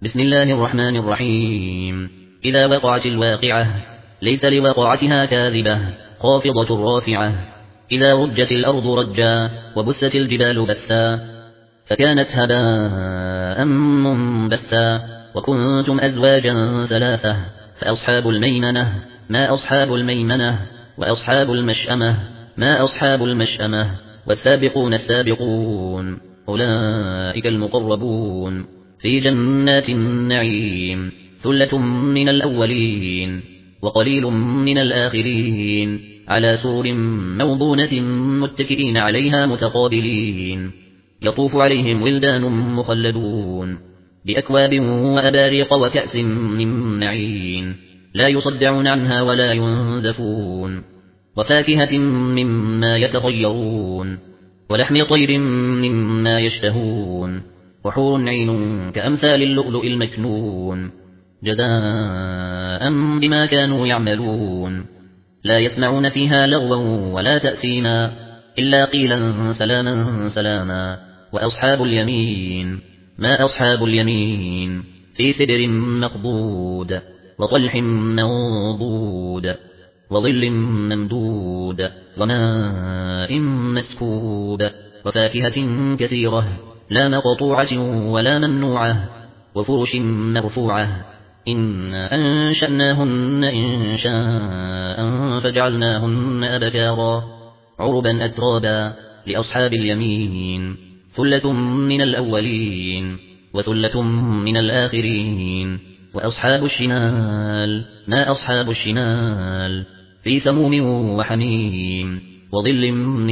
بسم الله الرحمن الرحيم. إذا وقعت الواقعة ليس لوقعتها كاذبة خافضة رافعة. إذا رجت الأرض رجا وبست الجبال بسا فكانت هباء منبثا وكنتم أزواجا ثلاثة فأصحاب الميمنة ما أصحاب الميمنة وأصحاب المشأمة ما أصحاب المشأمة والسابقون السابقون أولئك المقربون في جنات النعيم ثلة من الأولين وقليل من الآخرين على سرر موضونة متكئين عليها متقابلين يطوف عليهم ولدان مخلدون بأكواب وأباريق وكأس من معين لا يصدعون عنها ولا ينزفون وفاكهة مما يتخيرون ولحم طير مما يشتهون وحور عين كأمثال اللؤلؤ المكنون جزاء بما كانوا يعملون لا يسمعون فيها لغوا ولا تأثيما إلا قيلا سلاما سلاما. وأصحاب اليمين ما أصحاب اليمين في سدر مخضود وطلح منضود وظل ممدود وماء مسكوب وفاكهة كثيرة لا مقطوعة ولا ممنوعة وفرش مرفوعة إنا أنشأناهن إنشاء فجعلناهن أبكارا عربا أترابا لأصحاب اليمين ثلة من الأولين وثلة من الآخرين. وأصحاب الشمال ما أصحاب الشمال في سموم وحميم وظل من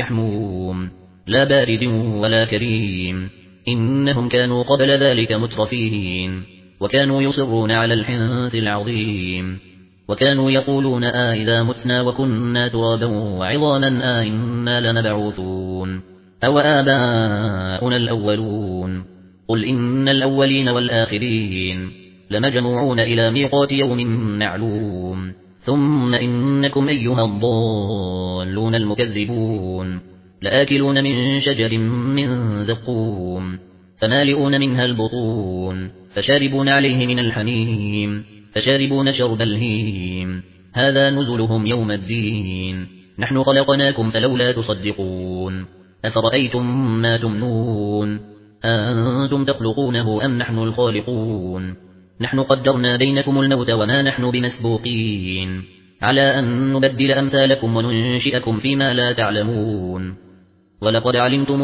يحموم لا بارد ولا كريم إنهم كانوا قبل ذلك مترفين وكانوا يصرون على الحنث العظيم وكانوا يقولون إذا متنا وكنا ترابا وعظاما إنا لمبعوثون أو آباؤنا الأولون قل إن الأولين والآخرين لمجموعون إلى ميقات يوم معلوم ثم إنكم أيها الضالون المكذبون لآكلون من شجر من زقوم فمالئون منها البطون فشاربون عليه من الحميم فشاربون شرب الهيم هذا نزلهم يوم الدين نحن خلقناكم فلولا تصدقون أفرأيتم ما تمنون أنتم تخلقونه أم نحن الخالقون نحن قدرنا بينكم الموت وما نحن بمسبوقين على أن نبدل أمثالكم وننشئكم فيما لا تعلمون ولقد علمتم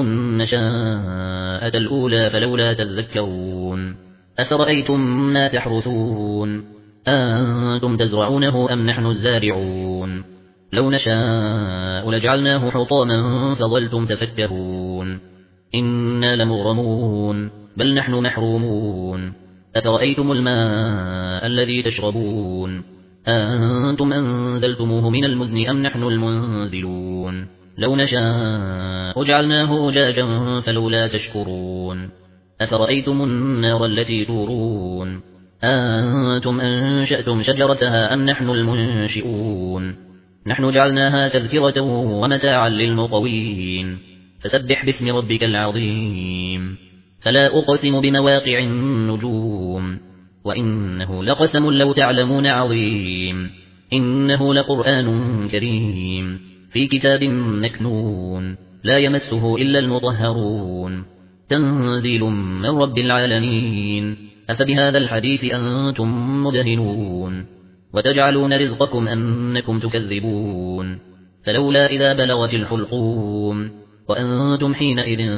النشاءة الأولى فلولا تذكرون أفرأيتم ما تحرثون أنتم تزرعونه أم نحن الزارعون لو نشاء لجعلناه حطاما فظلتم تفكرون إنا لمغرمون بل نحن محرومون أفرأيتم الماء الذي تشربون أنتم أنزلتموه من المزن أم نحن المنزلون لو نشاء جعلناه أجاجا فلولا تشكرون أفرأيتم النار التي تورون أنتم أنشأتم شجرتها أم نحن المنشئون نحن جعلناها تذكرة ومتاعا للمقوين فسبح باسم ربك العظيم. فلا أقسم بمواقع النجوم وإنه لقسم لو تعلمون عظيم إنه لقرآن كريم في كتاب مكنون لا يمسه إلا المطهرون تنزيل من رب العالمين أفبهذا الحديث أنتم مدهنون وتجعلون رزقكم أنكم تكذبون فلولا إذا بلغت الحلقوم وأنتم حينئذ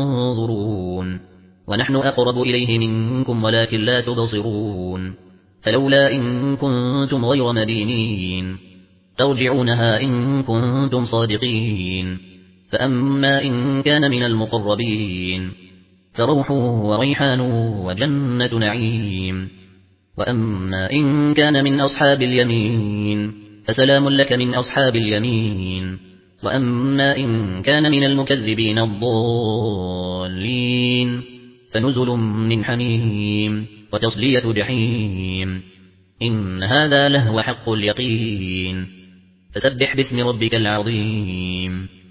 تنظرون ونحن أقرب إليه منكم ولكن لا تبصرون فلولا إن كنتم غير مدينين ترجعونها إن كنتم صادقين فأما إن كان من المقربين فروح وريحان وجنة نعيم وأما إن كان من أصحاب اليمين فسلام لك من أصحاب اليمين وأما إن كان من المكذبين الضالين فنزل من حميم وتصلية جحيم إن هذا لهو حق اليقين فسبح باسم ربك العظيم.